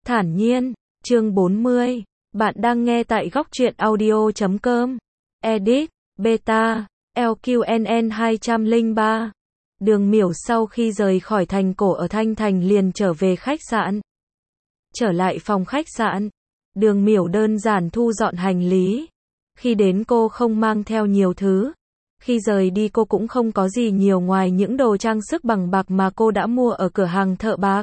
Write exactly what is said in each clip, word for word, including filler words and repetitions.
Thản nhiên, chương bốn mươi. Bạn đang nghe tại góc truyện audio chấm com. Edit, Beta, lờ quy en en hai không ba. Đường Miểu sau khi rời khỏi thành cổ ở Thanh Thành liền trở về khách sạn. Trở lại phòng khách sạn, Đường Miểu đơn giản thu dọn hành lý. Khi đến cô không mang theo nhiều thứ. Khi rời đi cô cũng không có gì nhiều ngoài những đồ trang sức bằng bạc mà cô đã mua ở cửa hàng thợ bạc.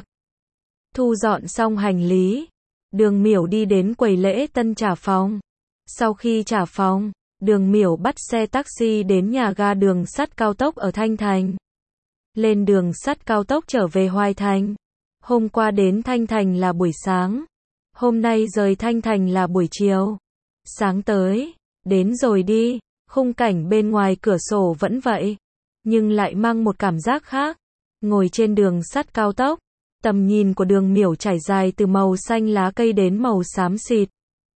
Thu dọn xong hành lý, Đường Miểu đi đến quầy lễ tân trả phòng. Sau khi trả phòng, Đường Miểu bắt xe taxi đến nhà ga đường sắt cao tốc ở Thanh Thành. Lên đường sắt cao tốc trở về Hoài Thành. Hôm qua đến Thanh Thành là buổi sáng. Hôm nay rời Thanh Thành là buổi chiều. Sáng tới, đến rồi đi, khung cảnh bên ngoài cửa sổ vẫn vậy, nhưng lại mang một cảm giác khác. Ngồi trên đường sắt cao tốc, tầm nhìn của Đường Miểu trải dài từ màu xanh lá cây đến màu xám xịt.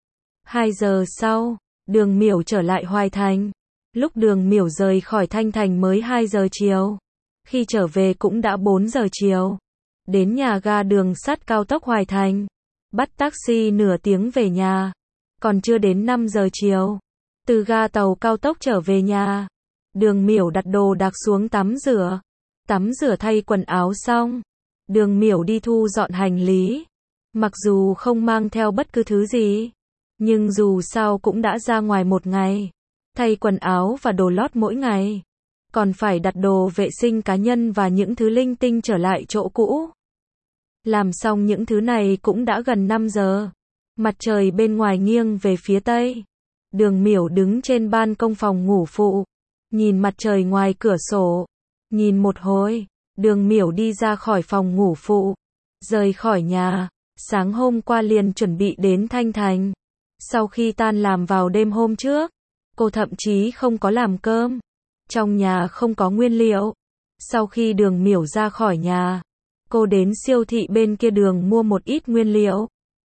Hai giờ sau, Đường Miểu trở lại Hoài Thành. Lúc Đường Miểu rời khỏi Thanh Thành mới hai giờ chiều. Khi trở về cũng đã bốn giờ chiều. Đến nhà ga đường sắt cao tốc Hoài Thành. Bắt taxi nửa tiếng về nhà. Còn chưa đến năm giờ chiều. Từ ga tàu cao tốc trở về nhà. Đường Miểu đặt đồ đạc xuống tắm rửa. Tắm rửa thay quần áo xong. Đường Miểu đi thu dọn hành lý. Mặc dù không mang theo bất cứ thứ gì, nhưng dù sao cũng đã ra ngoài một ngày. Thay quần áo và đồ lót mỗi ngày. Còn phải đặt đồ vệ sinh cá nhân và những thứ linh tinh trở lại chỗ cũ. Làm xong những thứ này cũng đã gần năm giờ. Mặt trời bên ngoài nghiêng về phía tây. Đường Miểu đứng trên ban công phòng ngủ phụ. Nhìn mặt trời ngoài cửa sổ. Nhìn một hồi, Đường Miểu đi ra khỏi phòng ngủ phụ. Rời khỏi nhà. Sáng hôm qua liền chuẩn bị đến Thanh Thành. Sau khi tan làm vào đêm hôm trước, cô thậm chí không có làm cơm. Trong nhà không có nguyên liệu. Sau khi Đường Miểu ra khỏi nhà, cô đến siêu thị bên kia đường mua một ít nguyên liệu.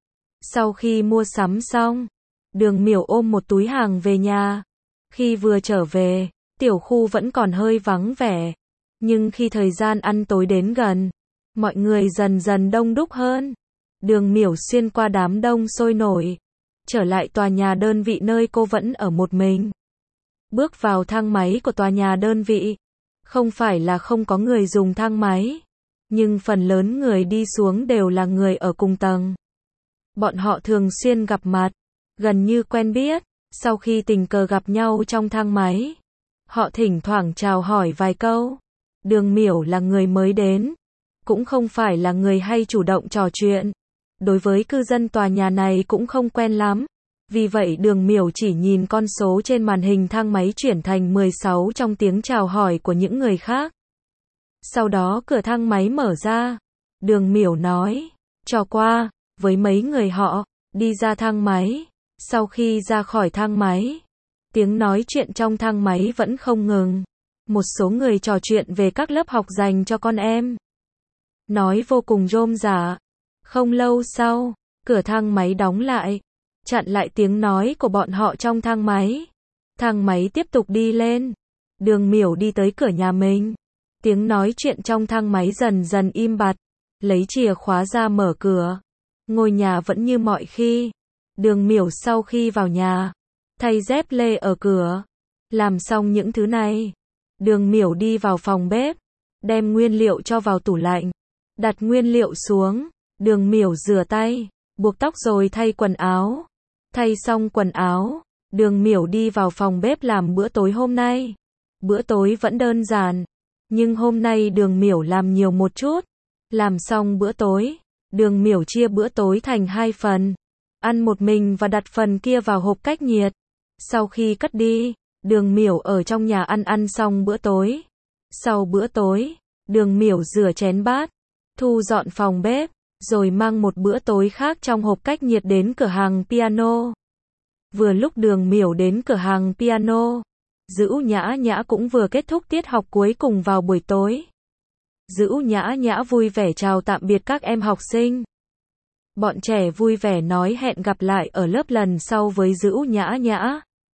Sau khi mua sắm xong, Đường Miểu ôm một túi hàng về nhà. Khi vừa trở về, tiểu khu vẫn còn hơi vắng vẻ. Nhưng khi thời gian ăn tối đến gần, mọi người dần dần đông đúc hơn. Đường Miểu xuyên qua đám đông sôi nổi, trở lại tòa nhà đơn vị nơi cô vẫn ở một mình. Bước vào thang máy của tòa nhà đơn vị. Không phải là không có người dùng thang máy, nhưng phần lớn người đi xuống đều là người ở cùng tầng. Bọn họ thường xuyên gặp mặt, gần như quen biết. Sau khi tình cờ gặp nhau trong thang máy, họ thỉnh thoảng chào hỏi vài câu. Đường Miểu là người mới đến, cũng không phải là người hay chủ động trò chuyện. Đối với cư dân tòa nhà này cũng không quen lắm. Vì vậy Đường Miểu chỉ nhìn con số trên màn hình thang máy chuyển thành mười sáu trong tiếng chào hỏi của những người khác. Sau đó cửa thang máy mở ra. Đường Miểu nói, cho qua, với mấy người họ, đi ra thang máy. Sau khi ra khỏi thang máy, tiếng nói chuyện trong thang máy vẫn không ngừng. Một số người trò chuyện về các lớp học dành cho con em. Nói vô cùng rôm rả. Không lâu sau, cửa thang máy đóng lại, chặn lại tiếng nói của bọn họ trong thang máy. Thang máy tiếp tục đi lên. Đường Miểu đi tới cửa nhà mình. Tiếng nói chuyện trong thang máy dần dần im bặt. Lấy chìa khóa ra mở cửa. Ngôi nhà vẫn như mọi khi. Đường Miểu sau khi vào nhà, thay dép lê ở cửa. Làm xong những thứ này, Đường Miểu đi vào phòng bếp, đem nguyên liệu cho vào tủ lạnh. Đặt nguyên liệu xuống. Đường Miểu rửa tay, buộc tóc rồi thay quần áo. Thay xong quần áo, Đường Miểu đi vào phòng bếp làm bữa tối hôm nay. Bữa tối vẫn đơn giản, nhưng hôm nay Đường Miểu làm nhiều một chút. Làm xong bữa tối, Đường Miểu chia bữa tối thành hai phần. Ăn một mình và đặt phần kia vào hộp cách nhiệt. Sau khi cất đi, Đường Miểu ở trong nhà ăn ăn xong bữa tối. Sau bữa tối, Đường Miểu rửa chén bát, thu dọn phòng bếp, rồi mang một bữa tối khác trong hộp cách nhiệt đến cửa hàng piano. Vừa lúc Đường Miểu đến cửa hàng piano, Dữ Nhã Nhã cũng vừa kết thúc tiết học cuối cùng vào buổi tối. Dữ Nhã Nhã vui vẻ chào tạm biệt các em học sinh. Bọn trẻ vui vẻ nói hẹn gặp lại ở lớp lần sau với Dữ Nhã Nhã.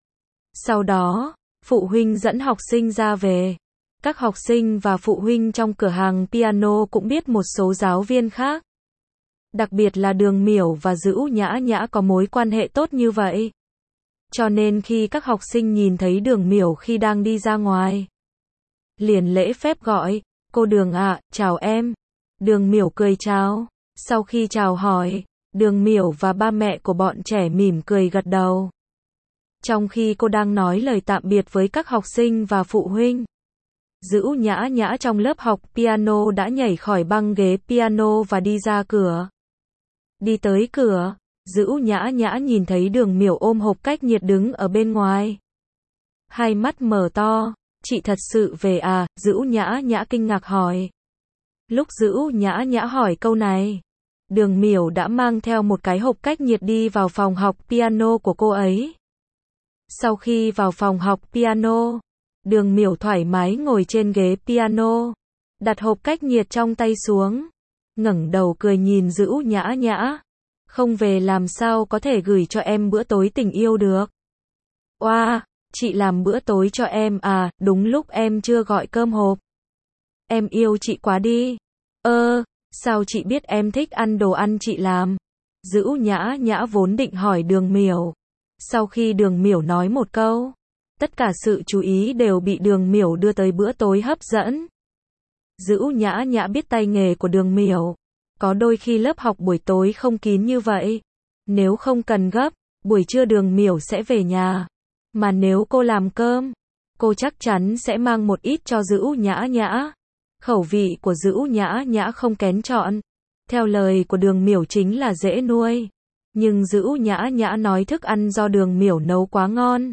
Sau đó, phụ huynh dẫn học sinh ra về. Các học sinh và phụ huynh trong cửa hàng piano cũng biết một số giáo viên khác. Đặc biệt là Đường Miểu và Dữ Nhã Nhã có mối quan hệ tốt như vậy. Cho nên khi các học sinh nhìn thấy Đường Miểu khi đang đi ra ngoài, liền lễ phép gọi, cô Đường ạ, chào em. Đường Miểu cười chào. Sau khi chào hỏi, Đường Miểu và ba mẹ của bọn trẻ mỉm cười gật đầu. Trong khi cô đang nói lời tạm biệt với các học sinh và phụ huynh, Dữ Nhã Nhã trong lớp học piano đã nhảy khỏi băng ghế piano và đi ra cửa. Đi tới cửa, Dữ Nhã Nhã nhìn thấy Đường Miểu ôm hộp cách nhiệt đứng ở bên ngoài. Hai mắt mở to, chị thật sự về à? Dữ Nhã Nhã kinh ngạc hỏi. Lúc Dữ Nhã Nhã hỏi câu này, Đường Miểu đã mang theo một cái hộp cách nhiệt đi vào phòng học piano của cô ấy. Sau khi vào phòng học piano, Đường Miểu thoải mái ngồi trên ghế piano, đặt hộp cách nhiệt trong tay xuống, ngẩng đầu cười nhìn Dữ Nhã Nhã. Không về làm sao có thể gửi cho em bữa tối tình yêu được. Oa, wow, chị làm bữa tối cho em à, đúng lúc em chưa gọi cơm hộp. Em yêu chị quá đi. Ơ, sao chị biết em thích ăn đồ ăn chị làm? Dữ Nhã Nhã vốn định hỏi Đường Miểu. Sau khi Đường Miểu nói một câu, tất cả sự chú ý đều bị Đường Miểu đưa tới bữa tối hấp dẫn. Dữ Nhã Nhã biết tay nghề của Đường Miểu. Có đôi khi lớp học buổi tối không kín như vậy. Nếu không cần gấp, buổi trưa Đường Miểu sẽ về nhà. Mà nếu cô làm cơm, cô chắc chắn sẽ mang một ít cho Dữ Nhã Nhã. Khẩu vị của Dữ Nhã Nhã không kén chọn. Theo lời của Đường Miểu chính là dễ nuôi. Nhưng Dữ Nhã Nhã nói thức ăn do Đường Miểu nấu quá ngon.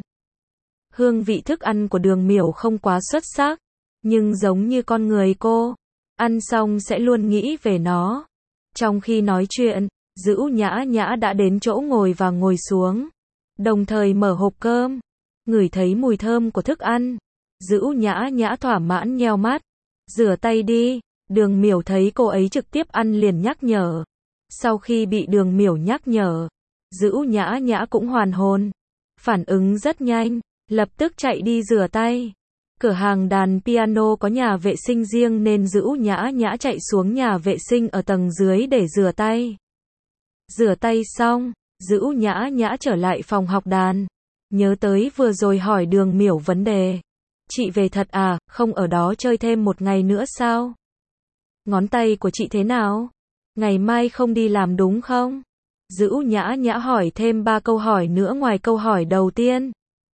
Hương vị thức ăn của Đường Miểu không quá xuất sắc. Nhưng giống như con người cô, ăn xong sẽ luôn nghĩ về nó. Trong khi nói chuyện, Dữ Nhã Nhã đã đến chỗ ngồi và ngồi xuống. Đồng thời mở hộp cơm. Ngửi thấy mùi thơm của thức ăn. Dữ Nhã Nhã thỏa mãn nheo mắt. Rửa tay đi. Đường Miểu thấy cô ấy trực tiếp ăn liền nhắc nhở. Sau khi bị Đường Miểu nhắc nhở, Dữ Nhã Nhã cũng hoàn hồn. Phản ứng rất nhanh, lập tức chạy đi rửa tay. Cửa hàng đàn piano có nhà vệ sinh riêng nên Dữ Nhã Nhã chạy xuống nhà vệ sinh ở tầng dưới để rửa tay. Rửa tay xong, Dữ Nhã Nhã trở lại phòng học đàn. Nhớ tới vừa rồi hỏi Đường Miểu vấn đề. Chị về thật à, không ở đó chơi thêm một ngày nữa sao? Ngón tay của chị thế nào? Ngày mai không đi làm đúng không? Dữ Nhã Nhã hỏi thêm ba câu hỏi nữa ngoài câu hỏi đầu tiên.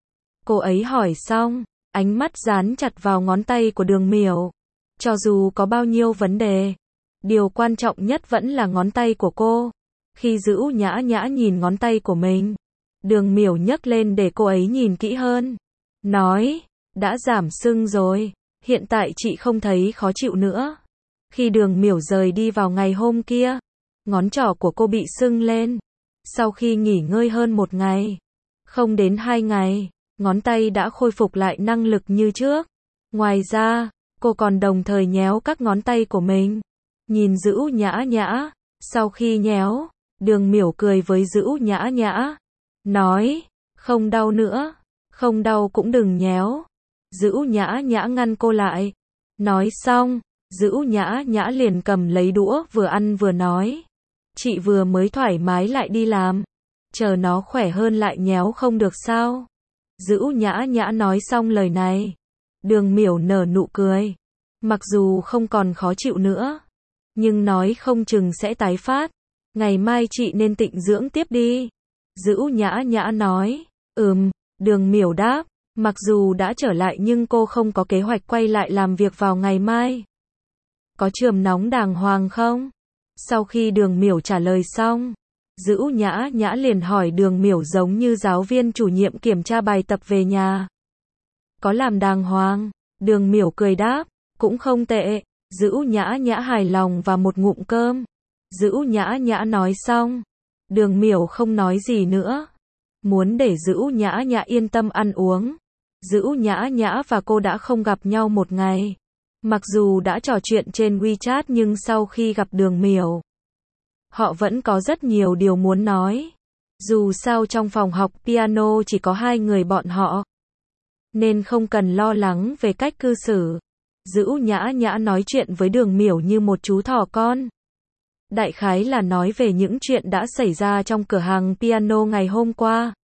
Cô ấy hỏi xong, ánh mắt dán chặt vào ngón tay của Đường Miểu. Cho dù có bao nhiêu vấn đề, điều quan trọng nhất vẫn là ngón tay của cô. Khi Dữ Nhã Nhã nhìn ngón tay của mình, Đường Miểu nhấc lên để cô ấy nhìn kỹ hơn. Nói, đã giảm sưng rồi, hiện tại chị không thấy khó chịu nữa. Khi Đường Miểu rời đi vào ngày hôm kia, ngón trỏ của cô bị sưng lên. Sau khi nghỉ ngơi hơn một ngày, không đến hai ngày, ngón tay đã khôi phục lại năng lực như trước. Ngoài ra, cô còn đồng thời nhéo các ngón tay của mình. Nhìn Dữ Nhã Nhã, sau khi nhéo, Đường Miểu cười với Dữ Nhã Nhã. Nói, không đau nữa, không đau cũng đừng nhéo. Dữ Nhã Nhã ngăn cô lại. Nói xong, Dữ Nhã Nhã liền cầm lấy đũa vừa ăn vừa nói. Chị vừa mới thoải mái lại đi làm. Chờ nó khỏe hơn lại nhéo không được sao? Dữ Nhã Nhã nói xong lời này. Đường Miểu nở nụ cười. Mặc dù không còn khó chịu nữa, nhưng nói không chừng sẽ tái phát. Ngày mai chị nên tịnh dưỡng tiếp đi. Dữ Nhã Nhã nói. Ừm, Đường Miểu đáp. Mặc dù đã trở lại nhưng cô không có kế hoạch quay lại làm việc vào ngày mai. Có trường nóng đàng hoàng không? Sau khi Đường Miểu trả lời xong, Dữ Nhã Nhã liền hỏi Đường Miểu giống như giáo viên chủ nhiệm kiểm tra bài tập về nhà. Có làm đàng hoàng? Đường Miểu cười đáp, cũng không tệ. Dữ Nhã Nhã hài lòng và một ngụm cơm. Dữ Nhã Nhã nói xong, Đường Miểu không nói gì nữa. Muốn để Dữ Nhã Nhã yên tâm ăn uống. Dữ Nhã Nhã và cô đã không gặp nhau một ngày. Mặc dù đã trò chuyện trên WeChat nhưng sau khi gặp Đường Miểu, họ vẫn có rất nhiều điều muốn nói. Dù sao trong phòng học piano chỉ có hai người bọn họ, nên không cần lo lắng về cách cư xử. Dữ Nhã Nhã nói chuyện với Đường Miểu như một chú thỏ con. Đại khái là nói về những chuyện đã xảy ra trong cửa hàng piano ngày hôm qua.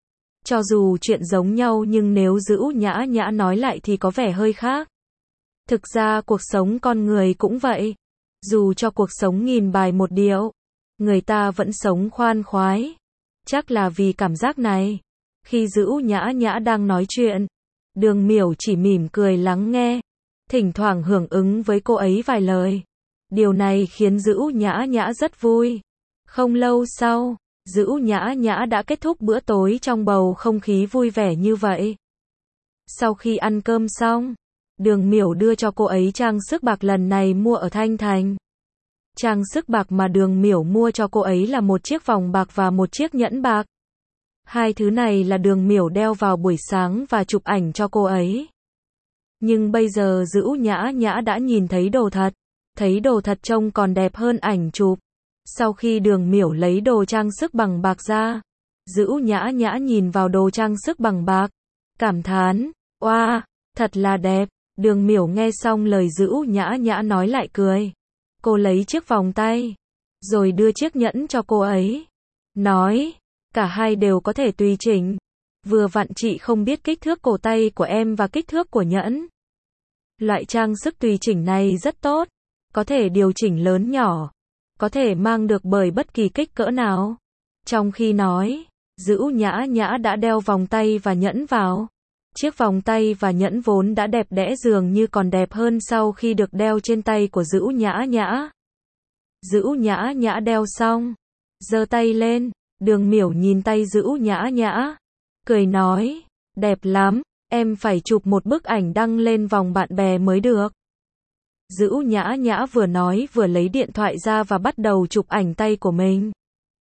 Cho dù chuyện giống nhau nhưng nếu giữ Nhã Nhã nói lại thì có vẻ hơi khác. Thực ra cuộc sống con người cũng vậy. Dù cho cuộc sống nghìn bài một điệu, người ta vẫn sống khoan khoái. Chắc là vì cảm giác này. Khi giữ Nhã Nhã đang nói chuyện, Đường Miểu chỉ mỉm cười lắng nghe, thỉnh thoảng hưởng ứng với cô ấy vài lời. Điều này khiến giữ Nhã Nhã rất vui. Không lâu sau, giữ Nhã Nhã đã kết thúc bữa tối trong bầu không khí vui vẻ như vậy. Sau khi ăn cơm xong, Đường Miểu đưa cho cô ấy trang sức bạc lần này mua ở Thanh Thành. Trang sức bạc mà Đường Miểu mua cho cô ấy là một chiếc vòng bạc và một chiếc nhẫn bạc. Hai thứ này là Đường Miểu đeo vào buổi sáng và chụp ảnh cho cô ấy. Nhưng bây giờ giữ Nhã Nhã đã nhìn thấy đồ thật. Thấy đồ thật trông còn đẹp hơn ảnh chụp. Sau khi Đường Miểu lấy đồ trang sức bằng bạc ra, giữ Nhã Nhã nhìn vào đồ trang sức bằng bạc, cảm thán, oa, wow, thật là đẹp. Đường Miểu nghe xong lời giữ Nhã Nhã nói lại cười. Cô lấy chiếc vòng tay, rồi đưa chiếc nhẫn cho cô ấy. Nói, cả hai đều có thể tùy chỉnh. Vừa vặn chị không biết kích thước cổ tay của em và kích thước của nhẫn. Loại trang sức tùy chỉnh này rất tốt. Có thể điều chỉnh lớn nhỏ. Có thể mang được bởi bất kỳ kích cỡ nào. Trong khi nói, giữ Nhã Nhã đã đeo vòng tay và nhẫn vào. Chiếc vòng tay và nhẫn vốn đã đẹp đẽ dường như còn đẹp hơn sau khi được đeo trên tay của giữ Nhã Nhã. Giữ Nhã Nhã đeo xong, giơ tay lên, Đường Miểu nhìn tay giữ Nhã Nhã, cười nói, đẹp lắm, em phải chụp một bức ảnh đăng lên vòng bạn bè mới được. Giữ Nhã Nhã vừa nói vừa lấy điện thoại ra và bắt đầu chụp ảnh tay của mình.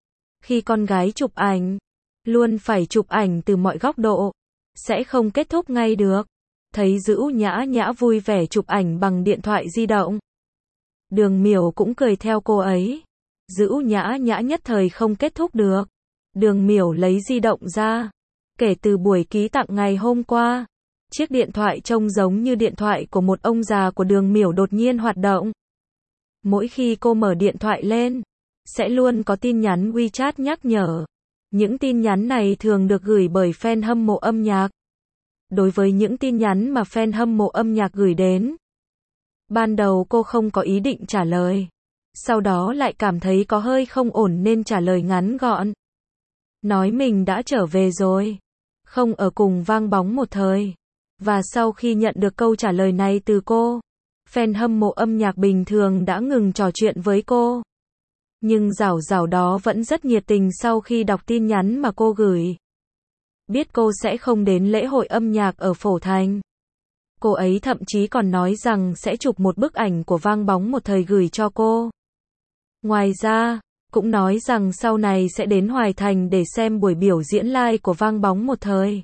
Khi con gái chụp ảnh, luôn phải chụp ảnh từ mọi góc độ, sẽ không kết thúc ngay được. Thấy giữ Nhã Nhã vui vẻ chụp ảnh bằng điện thoại di động, Đường Miểu cũng cười theo cô ấy. Giữ Nhã Nhã nhất thời không kết thúc được. Đường Miểu lấy di động ra. Kể từ buổi ký tặng ngày hôm qua, chiếc điện thoại trông giống như điện thoại của một ông già của Đường Miểu đột nhiên hoạt động. Mỗi khi cô mở điện thoại lên, sẽ luôn có tin nhắn WeChat nhắc nhở. Những tin nhắn này thường được gửi bởi fan hâm mộ âm nhạc. Đối với những tin nhắn mà fan hâm mộ âm nhạc gửi đến, ban đầu cô không có ý định trả lời. Sau đó lại cảm thấy có hơi không ổn nên trả lời ngắn gọn. Nói mình đã trở về rồi. Không ở cùng Vang Bóng một thời. Và sau khi nhận được câu trả lời này từ cô, fan hâm mộ âm nhạc bình thường đã ngừng trò chuyện với cô. Nhưng Giảo Giảo đó vẫn rất nhiệt tình sau khi đọc tin nhắn mà cô gửi. Biết cô sẽ không đến lễ hội âm nhạc ở Phổ Thành. Cô ấy thậm chí còn nói rằng sẽ chụp một bức ảnh của Vang Bóng một thời gửi cho cô. Ngoài ra, cũng nói rằng sau này sẽ đến Hoài Thành để xem buổi biểu diễn live của Vang Bóng một thời.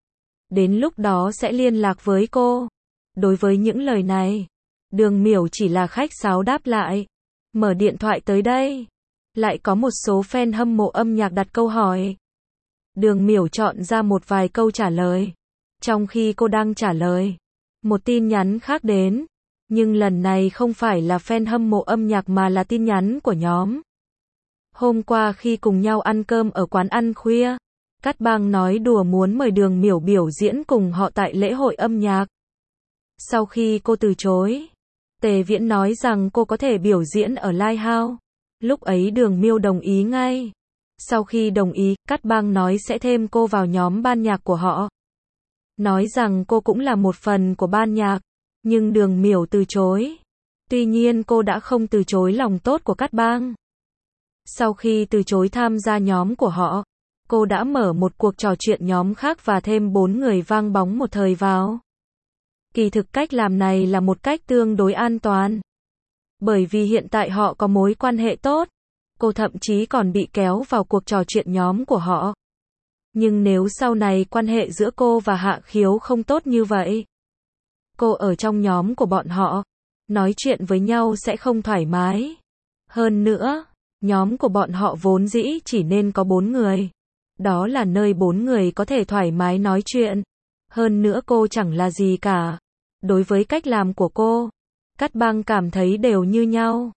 Đến lúc đó sẽ liên lạc với cô. Đối với những lời này, Đường Miểu chỉ là khách sáo đáp lại. Mở điện thoại tới đây. Lại có một số fan hâm mộ âm nhạc đặt câu hỏi. Đường Miểu chọn ra một vài câu trả lời. Trong khi cô đang trả lời, một tin nhắn khác đến. Nhưng lần này không phải là fan hâm mộ âm nhạc mà là tin nhắn của nhóm. Hôm qua khi cùng nhau ăn cơm ở quán ăn khuya, Cát Bang nói đùa muốn mời Đường Miểu biểu diễn cùng họ tại lễ hội âm nhạc. Sau khi cô từ chối, Tề Viễn nói rằng cô có thể biểu diễn ở Lighthouse. Lúc ấy Đường Miểu đồng ý ngay. Sau khi đồng ý, Cát Bang nói sẽ thêm cô vào nhóm ban nhạc của họ. Nói rằng cô cũng là một phần của ban nhạc. Nhưng Đường Miểu từ chối. Tuy nhiên cô đã không từ chối lòng tốt của Cát Bang. Sau khi từ chối tham gia nhóm của họ, cô đã mở một cuộc trò chuyện nhóm khác và thêm bốn người Vang Bóng một thời vào. Kỳ thực cách làm này là một cách tương đối an toàn. Bởi vì hiện tại họ có mối quan hệ tốt. Cô thậm chí còn bị kéo vào cuộc trò chuyện nhóm của họ. Nhưng nếu sau này quan hệ giữa cô và Hạ Khiếu không tốt như vậy, cô ở trong nhóm của bọn họ, nói chuyện với nhau sẽ không thoải mái. Hơn nữa, nhóm của bọn họ vốn dĩ chỉ nên có bốn người. Đó là nơi bốn người có thể thoải mái nói chuyện. Hơn nữa cô chẳng là gì cả. Đối với cách làm của cô, Cát Bang cảm thấy đều như nhau.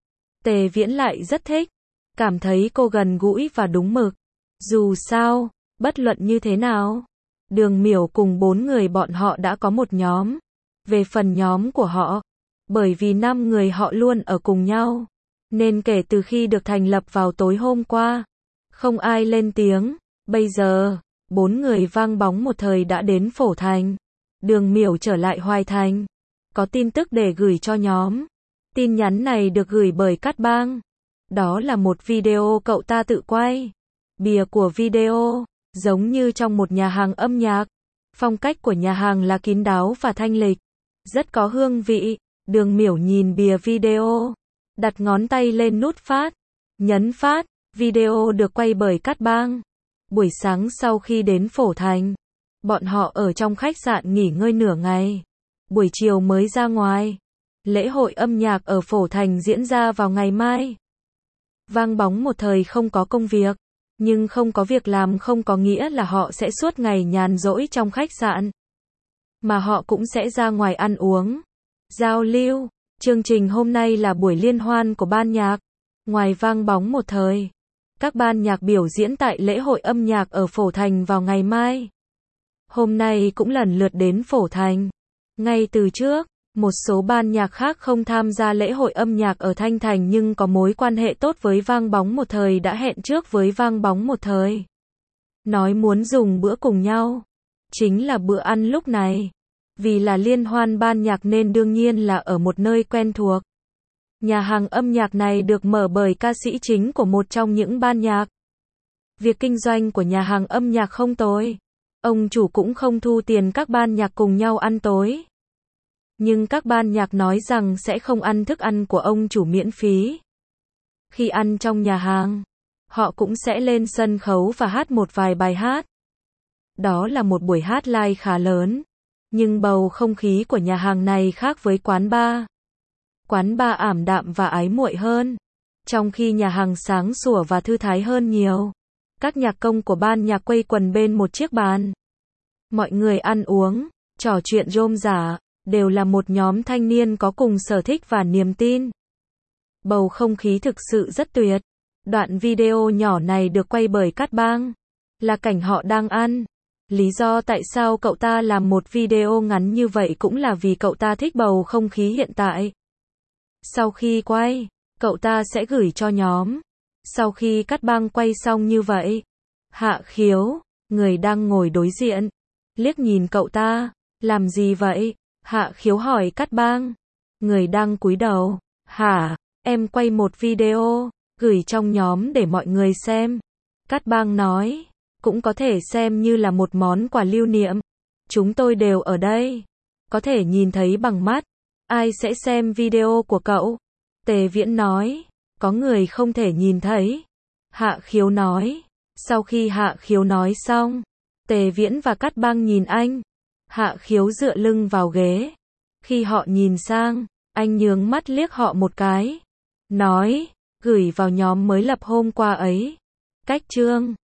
Tề Viễn lại rất thích, cảm thấy cô gần gũi và đúng mực. Dù sao, bất luận như thế nào, Đường Miểu cùng bốn người bọn họ đã có một nhóm. Về phần nhóm của họ, bởi vì năm người họ luôn ở cùng nhau, nên kể từ khi được thành lập vào tối hôm qua, không ai lên tiếng. Bây giờ, bốn người vang bóng một thời đã đến Phổ Thành. Đường Miểu trở lại Hoài Thành, có tin tức để gửi cho nhóm. Tin nhắn này được gửi bởi Cát Bang. Đó là một video cậu ta tự quay. Bìa của video, giống như trong một nhà hàng âm nhạc. Phong cách của nhà hàng là kín đáo và thanh lịch, rất có hương vị. Đường Miểu nhìn bìa video, đặt ngón tay lên nút phát, nhấn phát. Video được quay bởi Cát Bang. Buổi sáng sau khi đến Phổ Thành, bọn họ ở trong khách sạn nghỉ ngơi nửa ngày. Buổi chiều mới ra ngoài. Lễ hội âm nhạc ở Phổ Thành diễn ra vào ngày mai. Vang bóng một thời không có công việc, nhưng không có việc làm không có nghĩa là họ sẽ suốt ngày nhàn rỗi trong khách sạn, mà họ cũng sẽ ra ngoài ăn uống, giao lưu. Chương trình hôm nay là buổi liên hoan của ban nhạc. Ngoài vang bóng một thời, các ban nhạc biểu diễn tại lễ hội âm nhạc ở Phổ Thành vào ngày mai. Hôm nay cũng lần lượt đến Phổ Thành. Ngay từ trước, một số ban nhạc khác không tham gia lễ hội âm nhạc ở Thanh Thành nhưng có mối quan hệ tốt với vang bóng một thời đã hẹn trước với vang bóng một thời, nói muốn dùng bữa cùng nhau. Chính là bữa ăn lúc này. Vì là liên hoan ban nhạc nên đương nhiên là ở một nơi quen thuộc. Nhà hàng âm nhạc này được mở bởi ca sĩ chính của một trong những ban nhạc. Việc kinh doanh của nhà hàng âm nhạc không tồi. Ông chủ cũng không thu tiền các ban nhạc cùng nhau ăn tối. Nhưng các ban nhạc nói rằng sẽ không ăn thức ăn của ông chủ miễn phí. Khi ăn trong nhà hàng, họ cũng sẽ lên sân khấu và hát một vài bài hát. Đó là một buổi hát live khá lớn. Nhưng bầu không khí của nhà hàng này khác với quán bar. Quán bar ảm đạm và ái muội hơn, trong khi nhà hàng sáng sủa và thư thái hơn nhiều. Các nhạc công của ban nhạc quây quần bên một chiếc bàn. Mọi người ăn uống, trò chuyện rôm rả, đều là một nhóm thanh niên có cùng sở thích và niềm tin. Bầu không khí thực sự rất tuyệt. Đoạn video nhỏ này được quay bởi Cát Bang, là cảnh họ đang ăn. Lý do tại sao cậu ta làm một video ngắn như vậy cũng là vì cậu ta thích bầu không khí hiện tại. Sau khi quay, cậu ta sẽ gửi cho nhóm. Sau khi Cát Bang quay xong như vậy, Hạ Khiếu, người đang ngồi đối diện, liếc nhìn cậu ta. Làm gì vậy? Hạ Khiếu hỏi Cát Bang. Người đang cúi đầu. Hả, em quay một video, gửi trong nhóm để mọi người xem. Cát Bang nói, cũng có thể xem như là một món quà lưu niệm. Chúng tôi đều ở đây, có thể nhìn thấy bằng mắt. Ai sẽ xem video của cậu? Tề Viễn nói, có người không thể nhìn thấy. Hạ Khiếu nói. Sau khi Hạ Khiếu nói xong, Tề Viễn và Cát Bang nhìn anh. Hạ Khiếu dựa lưng vào ghế. Khi họ nhìn sang, anh nhướng mắt liếc họ một cái. Nói, gửi vào nhóm mới lập hôm qua ấy. Cách chương